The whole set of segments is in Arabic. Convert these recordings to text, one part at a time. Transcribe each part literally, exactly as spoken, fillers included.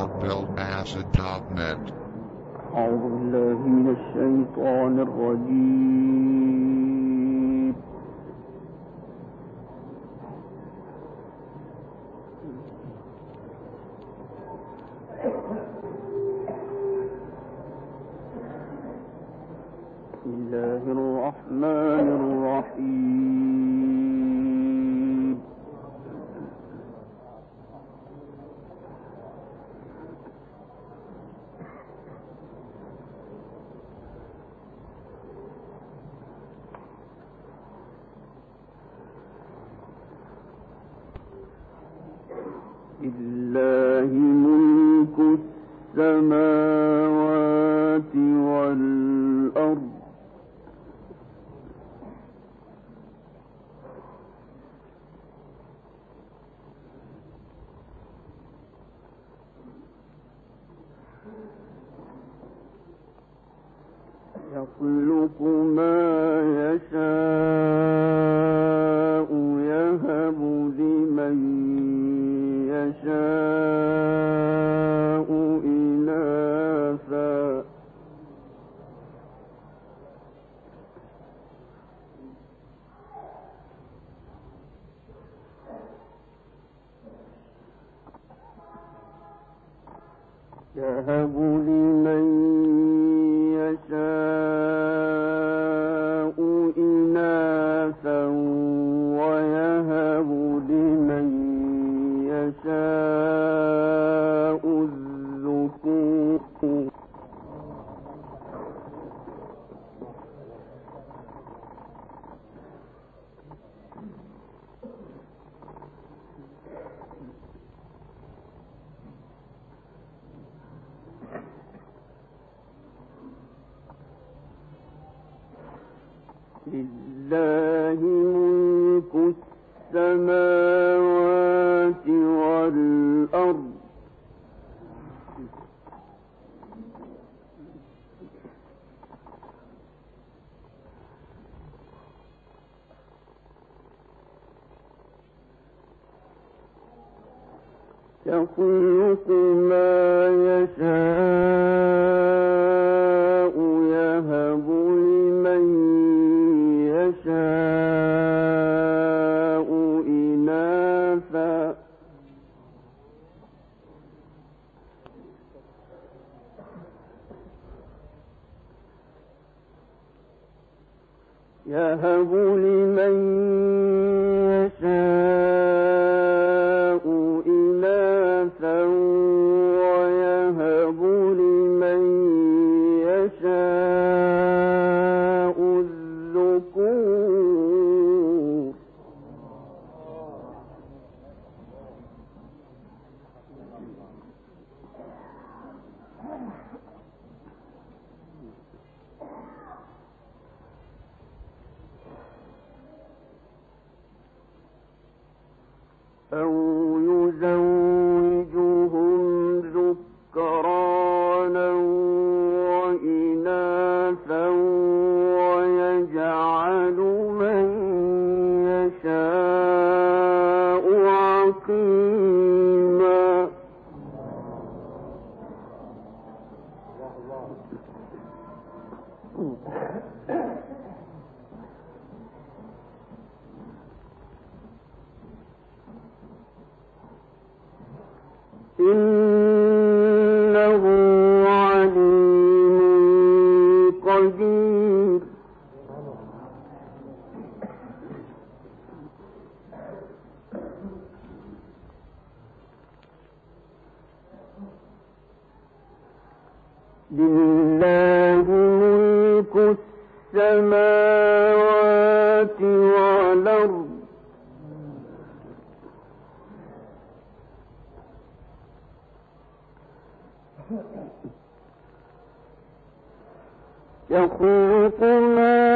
dot bill acid dot net. أعوذ بالله من الشيطان الرجيم. بسم الله الرحمن الرحيم. لله ملك السماوات والأرض يخلق ما يشاء يهب لمن يشاء إناثا يهب لمن يشاء إناثا ويهب لمن يشاء الذكور لله ملك السماوات والأرض يخلق ما يشاء يهب لمن يشاء إناثا يهب لمن يشاء إناثا ويهب لمن يشاء الذكور أو يزوجهم ذكرانا وإناثا ويجعل من يشاء عقيما إنه عليم قدير. لله ملك السماوات والأرض يخلق ما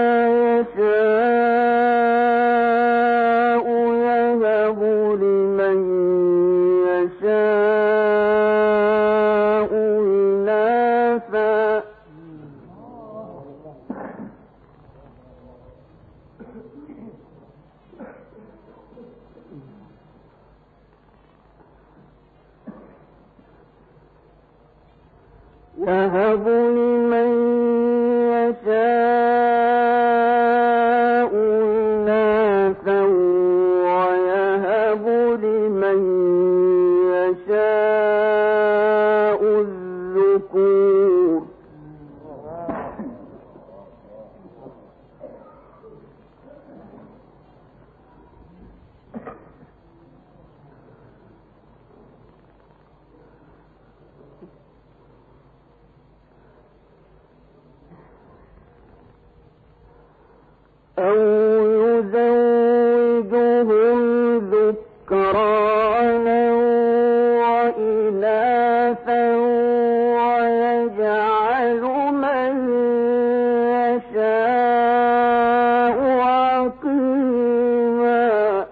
يشاء يهب لمن يشاء إناثا يهب لمن يشاء إناثا ويهب لمن يشاء الذكور أو يزوجهم ذكرانا وإناثا ويجعل من يشاء عقيما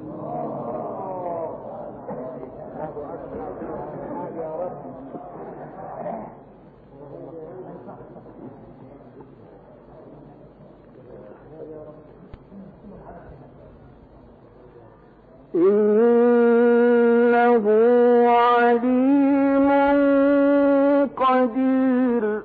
إنه عليم قدير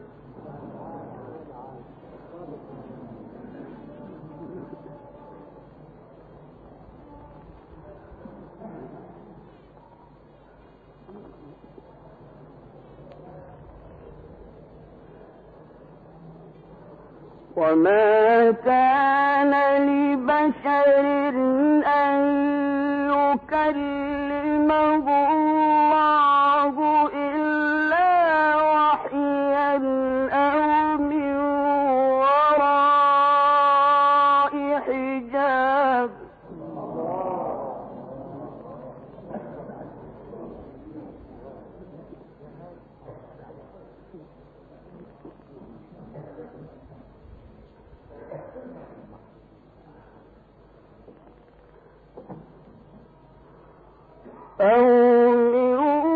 وما كان لبشر أن يكلمه الله إلا وحيا أو من وراء حجاب أو من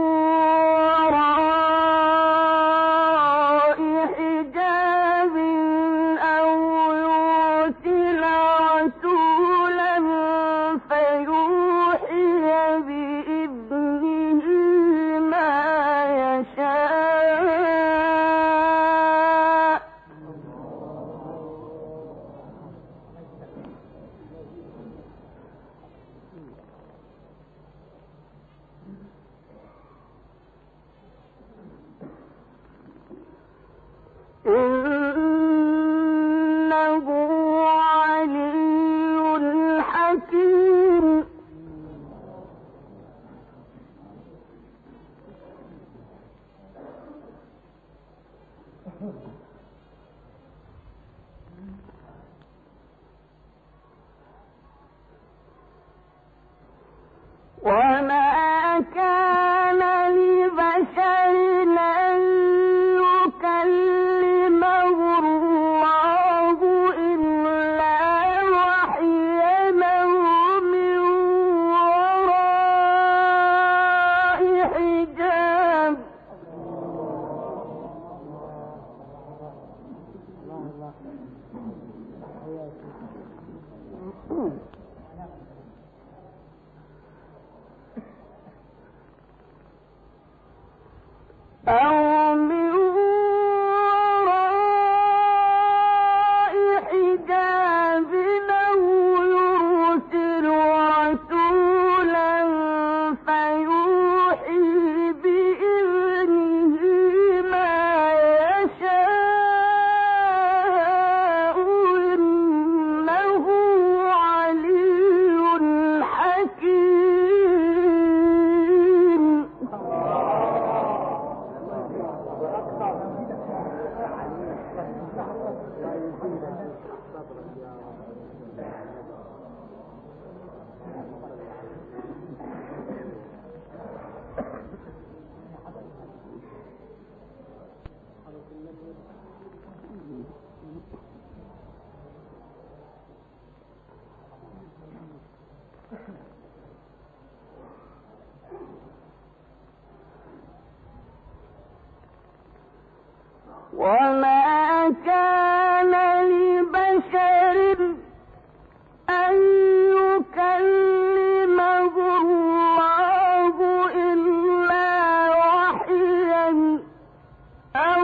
وراء حجاب أو يرسل رسولا فيوحي بإذنه ما يشاء إنه علي حكيم وما كان لبشر أن يكلمه الله إلا وحيا أو من وراء حجاب أو من وراء حجاب أو يرسل رسولا فيوحي بإذنه ما يشاء إنه علي حكيم وما كان لبشر أن يكلمه الله إلا وحيا أو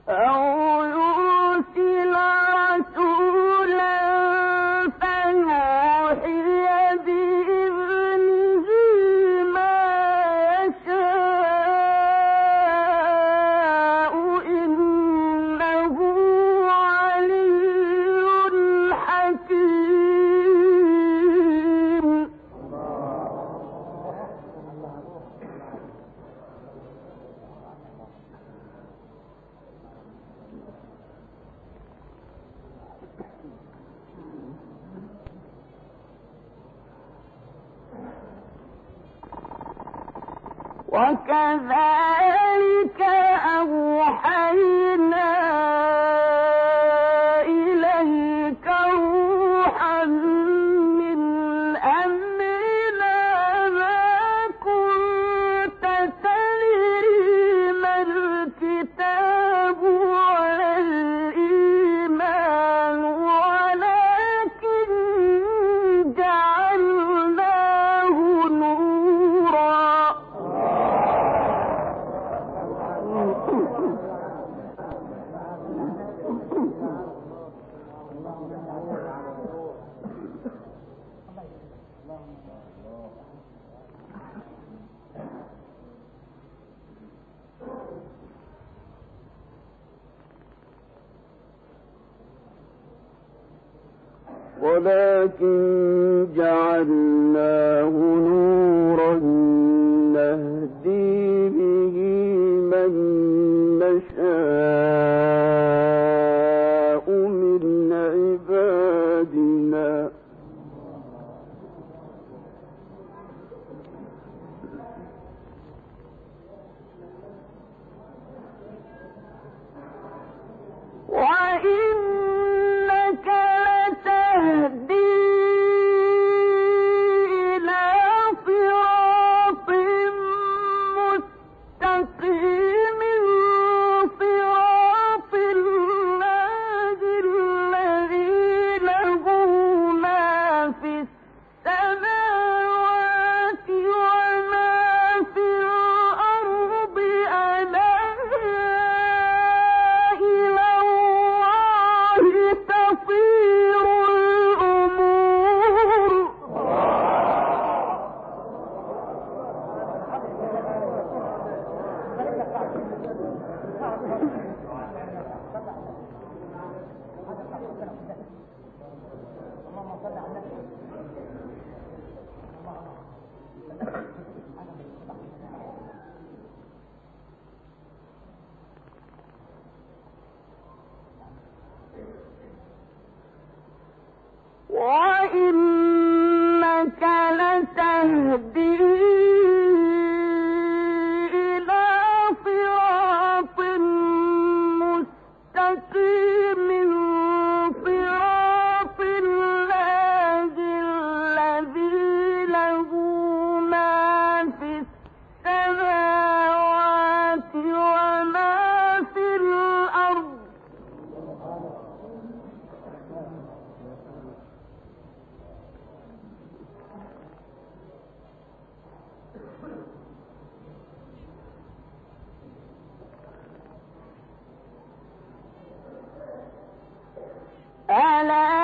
وكذلك أوحينا إليك روحا من أمرنا ما كنت تدري ما الكتاب ولا الإيمان ولكن جعلناه نورا. ولكن جعلناه نورا نهدي به من نشاء من عبادنا وإنك لتهدي إلى صراط مستقيم صراط الله الذي له ما في السماوات وما في الأرض ألا إلى الله تصير الأمور. وإنك لتهدي إلى صراط مستقيم صراط الله الذي له ما في السماوات وما في الأرض ألا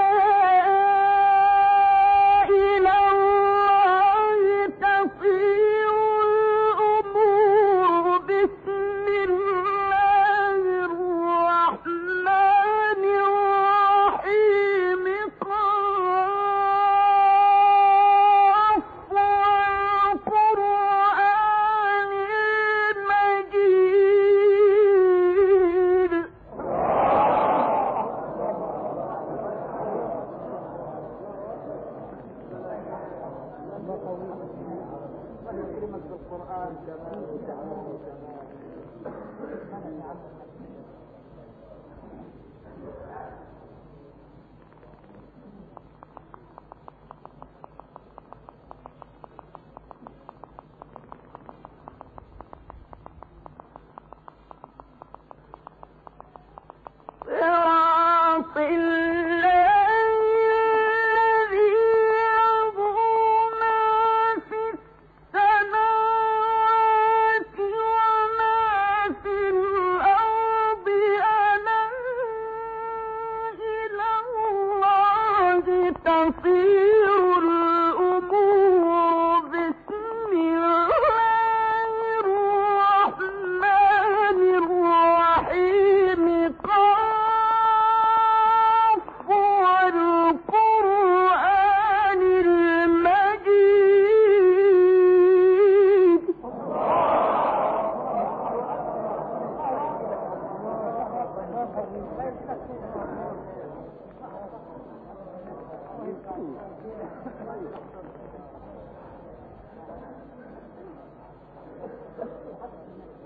إلى الله تصير الأمور. بسم الله الرحمن الرحيم. قاف والقرآن المجيد. صراط الله الذي له ما في السماوات وما في الأرض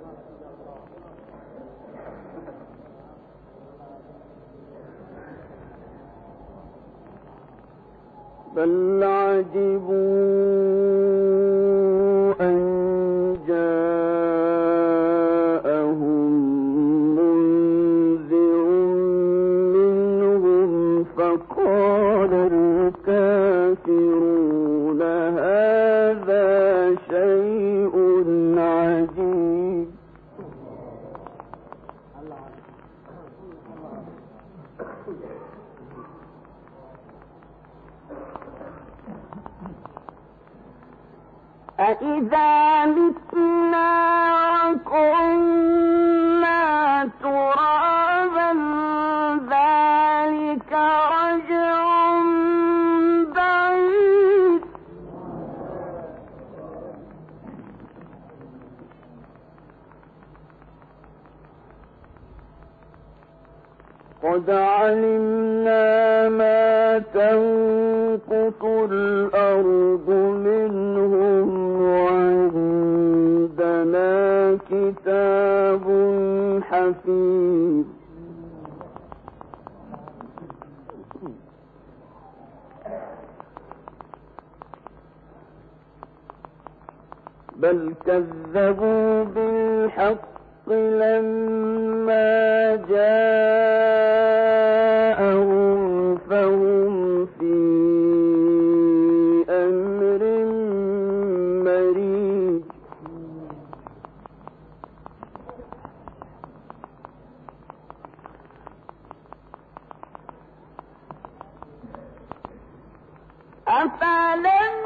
بل عجبوا أن جاءهم منذر منهم فقال الكافرون هذا شيء عجيب. أإذا متنا وكنا ترابا ذلك رجع بعيد. قد علمنا ما تنقص الأرض منهم وعندنا كتاب حفيظ. بل كذبوا بالحق لما جاءهم فهم في أمر مريج. أفلم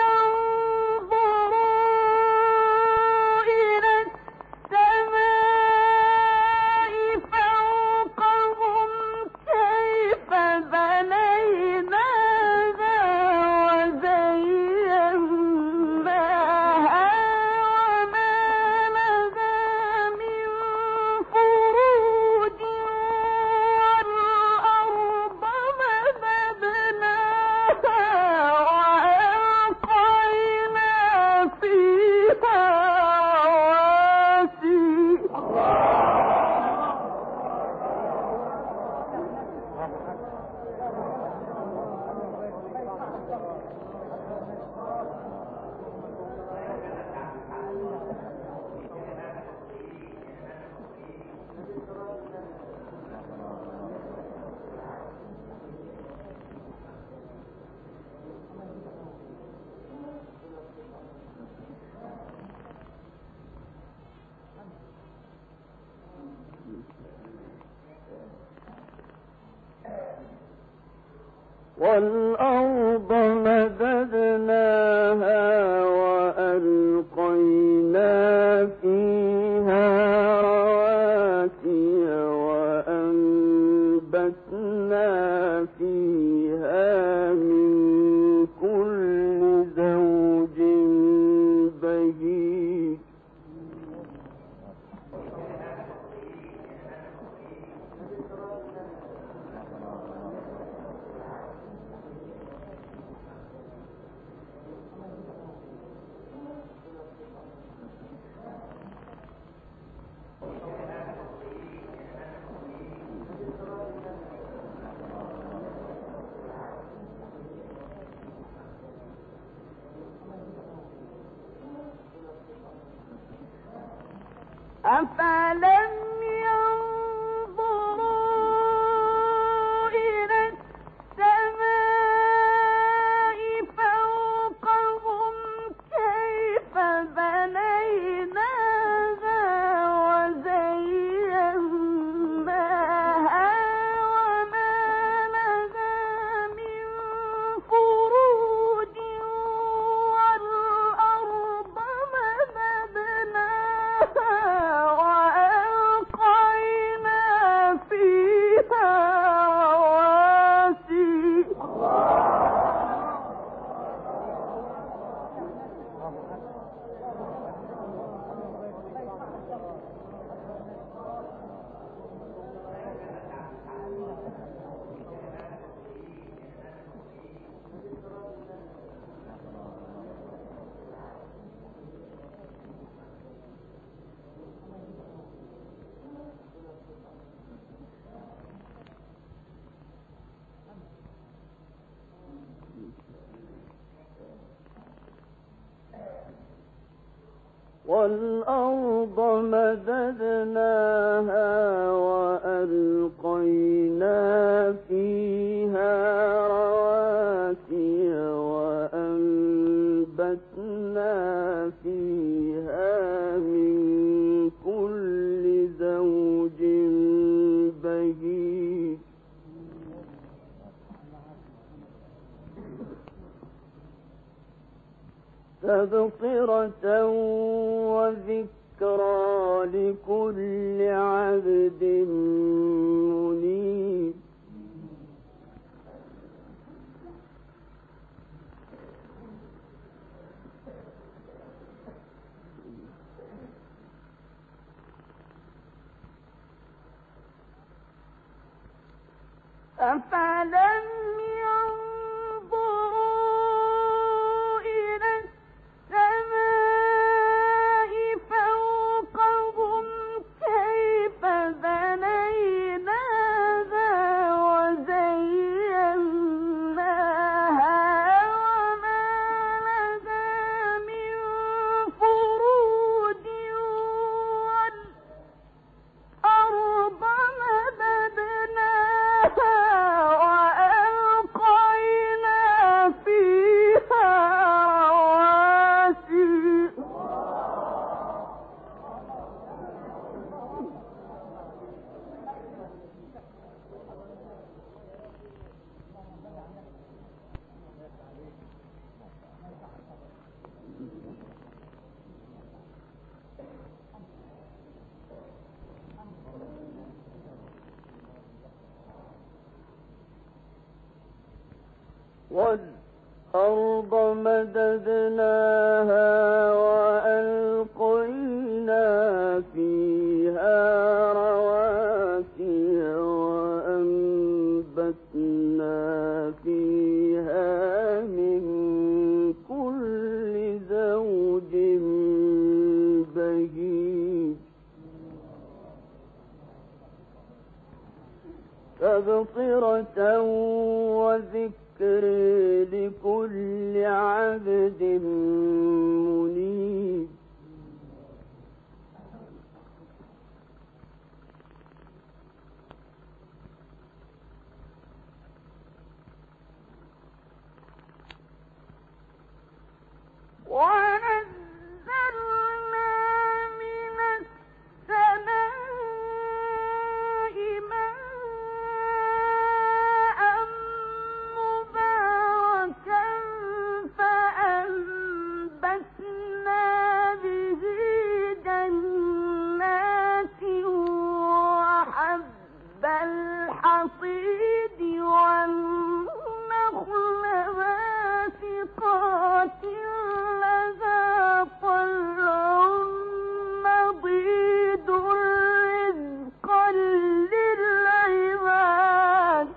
والأرض مددناها وألقينا فيها رواسي وأنبتنا فيها من كل زوج بهيج. أفلم ينظروا إلى السماء فوقهم كيف بنيناها وزيناها وما لها من فروج والأرض مددناها وألقينا والأرض مددناها وألقينا فيها رواسي وأنبتنا فيها من كل زوج بهيج تبصرة وذكرى لكل عبد منيب أفلم ينظروا إلى السماء فوقهم كيف بنيناها وزيناها وما لها من فروج والأرض مددناها وألقينا فيها رواسي والأرض مددناها وألقينا فيها رواسي وأنبتنا فيها من كل زوج بهيج تبصرة وذكر لكل عبد منيب ونزلنا من السماء ماء مباركا فأنبتنا به جنات وحب الحصيد والنخل باسقات لها طلع نضيد رزقا للعباد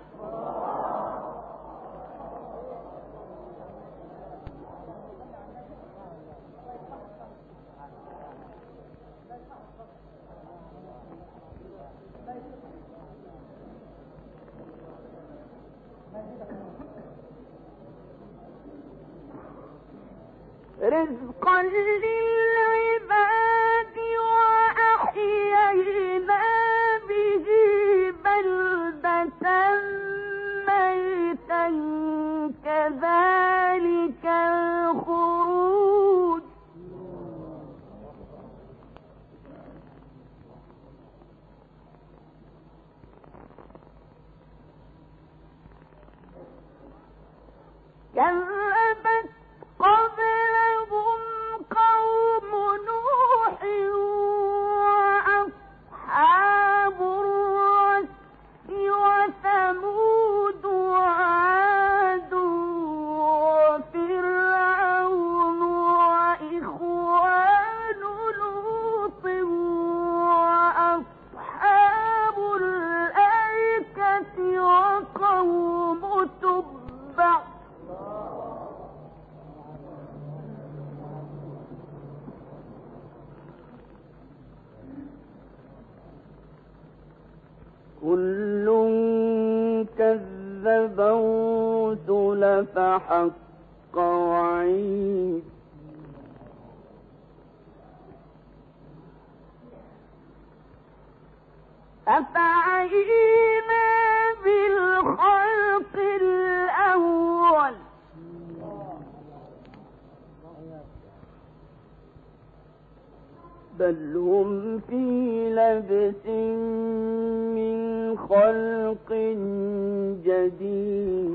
رزقا للعباد وأحيينا به بلدة ميتا كذلك الخروج كذبت قبلهم قوم نوح وأصحاب الرس وثمود وعاد وفرعون وإخوان لوط وأصحاب الأيكة وقوم تبع كل كذب الرسل فحق وعيد أفعينا بالخلق الأول بل هم في لبس من خلق جديد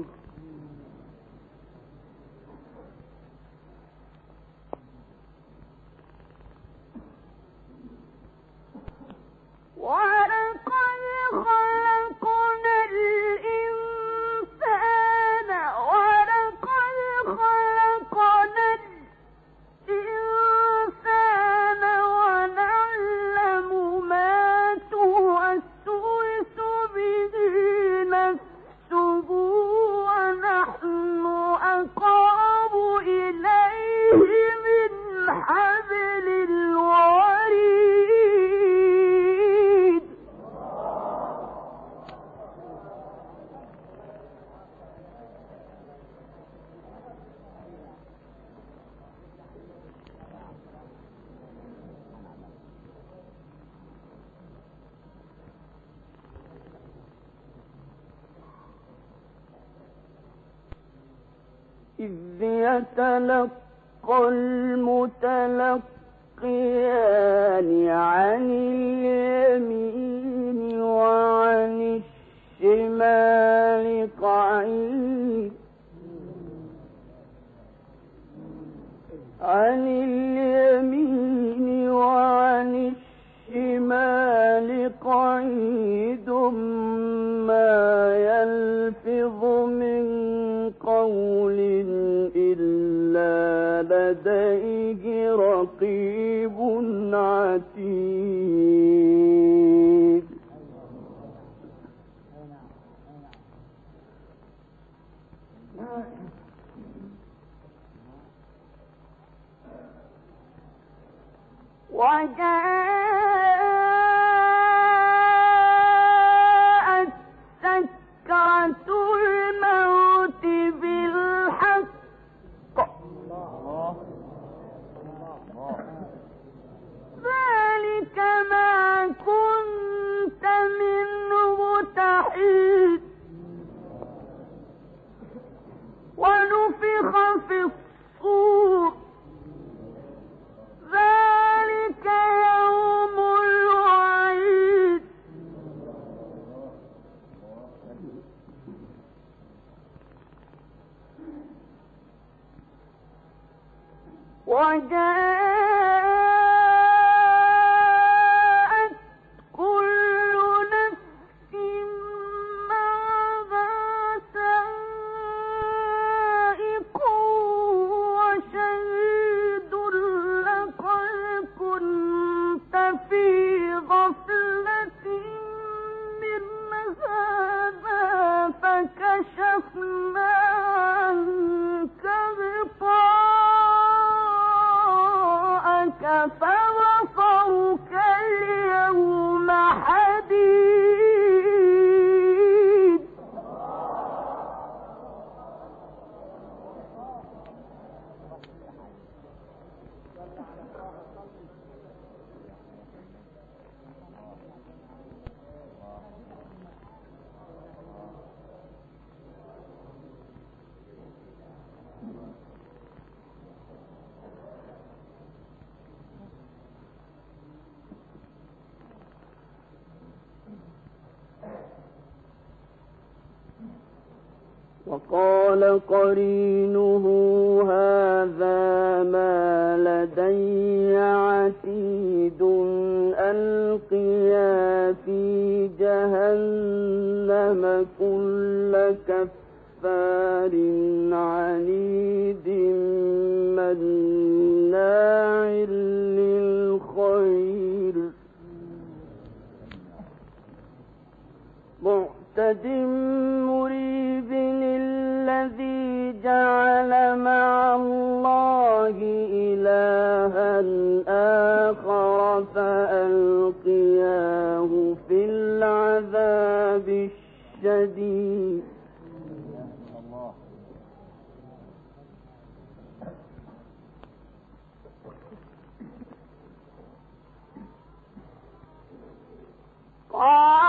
ولقد خلقنا الإنسان ولقد خلقنا الإنسان ونعلم ما توسوس به نفسه ونحن أقرب إليه من حبل الوريد. إذ يتلقى المتلقيان عن اليمين وعن الشمال قعيد عن اليمين وعن الشمال قعيد ما يلفظ من قول إلا لديه رقيب عتيد. وجاءت سكرة الموت بالحق ذلك ما كنت منه تحيد ونفخ في الصور ذلك يوم الوعيد. وجاءت كل نفس معها سائق وشهيد لقد كنت في غفلة من هذا فكشفنا عنك غطاءك فبصرك اليوم حديد. وقال قرينه هذا ما لدي عتيد ألقيا في جهنم كل كفار عنيد مناع للخير معتد مريب الذي جعل مع الله إلها آخر فألقياه في العذاب الشديد. قال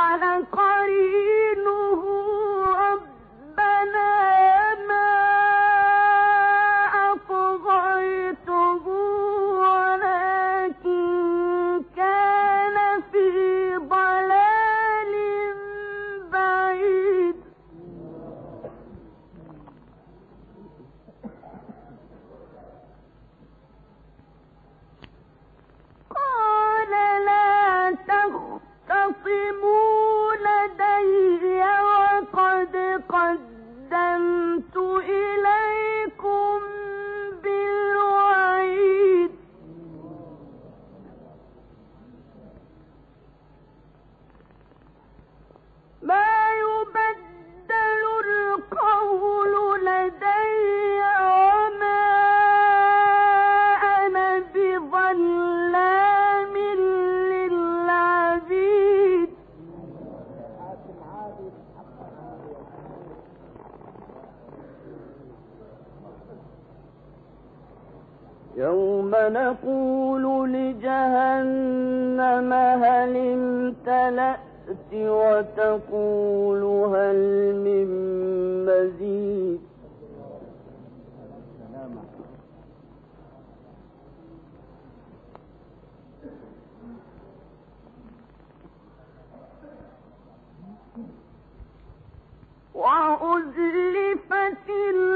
ويقول لجهنم هل امتلأت وتقول هل من مزيد وأزلفت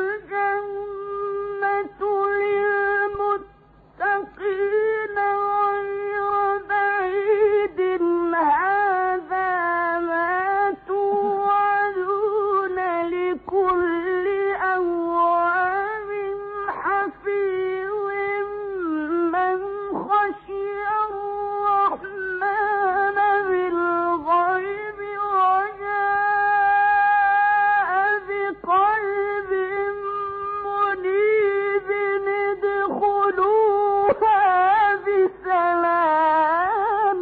الجنة للمتقين غير بعيد هذا ما توعدون لكل أواب حفيظ من خشي الرحمن بالغيب وجاء بقلب منيب ادخلوها بسلام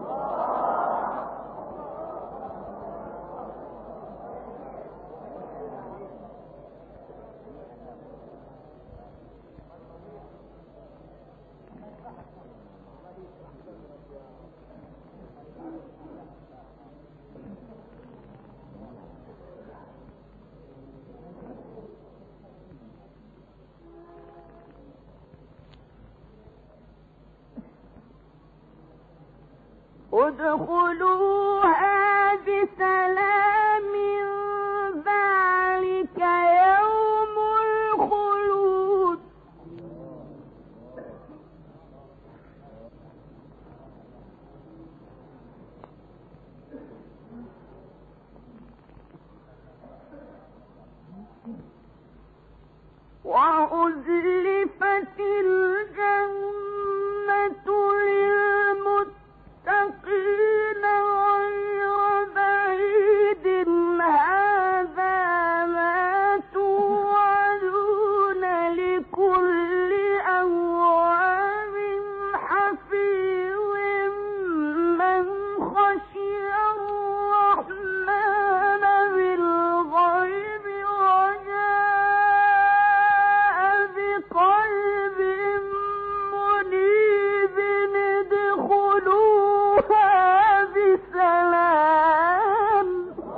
ادخلوها بسلام ذلك يوم الخلود وأزلفت الجنة للمتقين غير بعيد هذا ما توعدون لكل أواب حفيظ من خشي الرحمن بالغيب وجاء بقلب منيب ادخلوها بسلام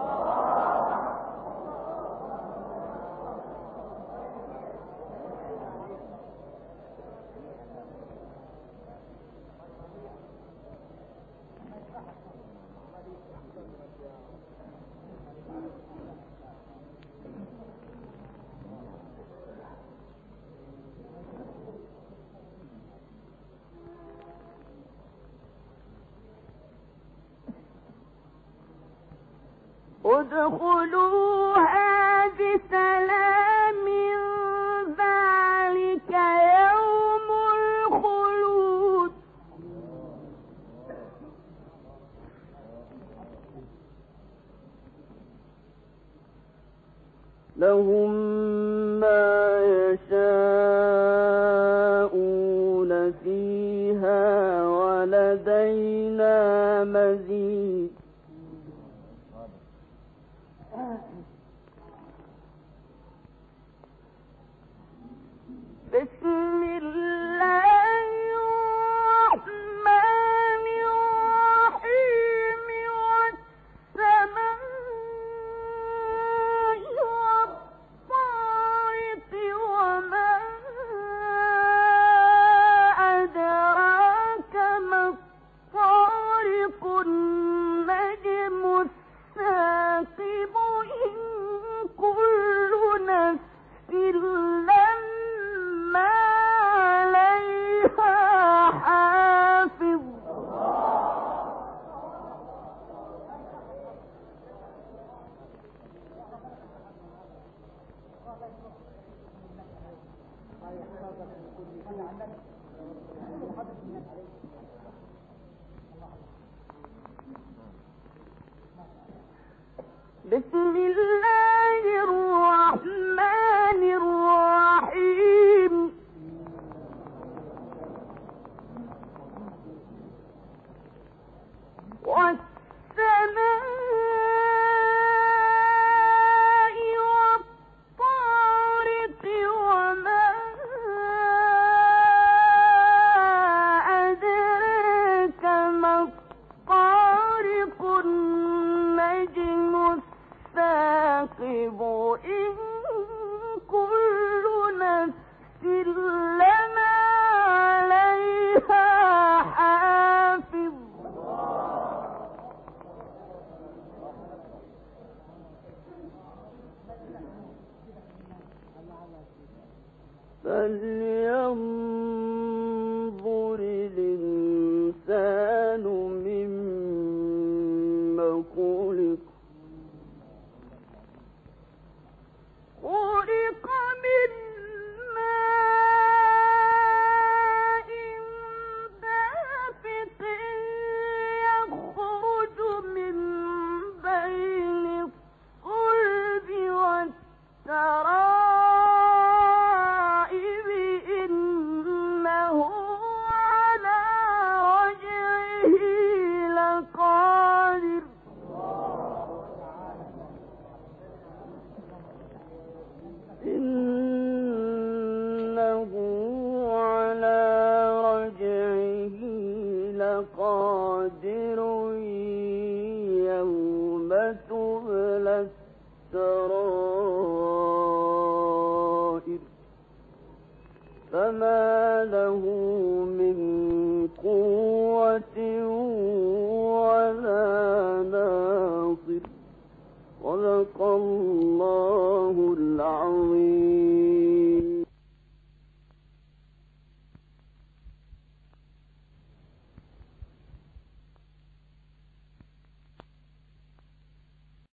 ادخلوها بسلام ذلك يوم الخلود لهم ما يشاءون فيها ولدينا مزيد بسم الله الرحمن الرحيم والسماء والطارق وما أدراك ما الطارق النجم الثاقب إن كل نفس لما عليها حافظ بسم الله الرحمن الرحيم والسماء والطارق وما لقادر يوم تبلى السرائر فما له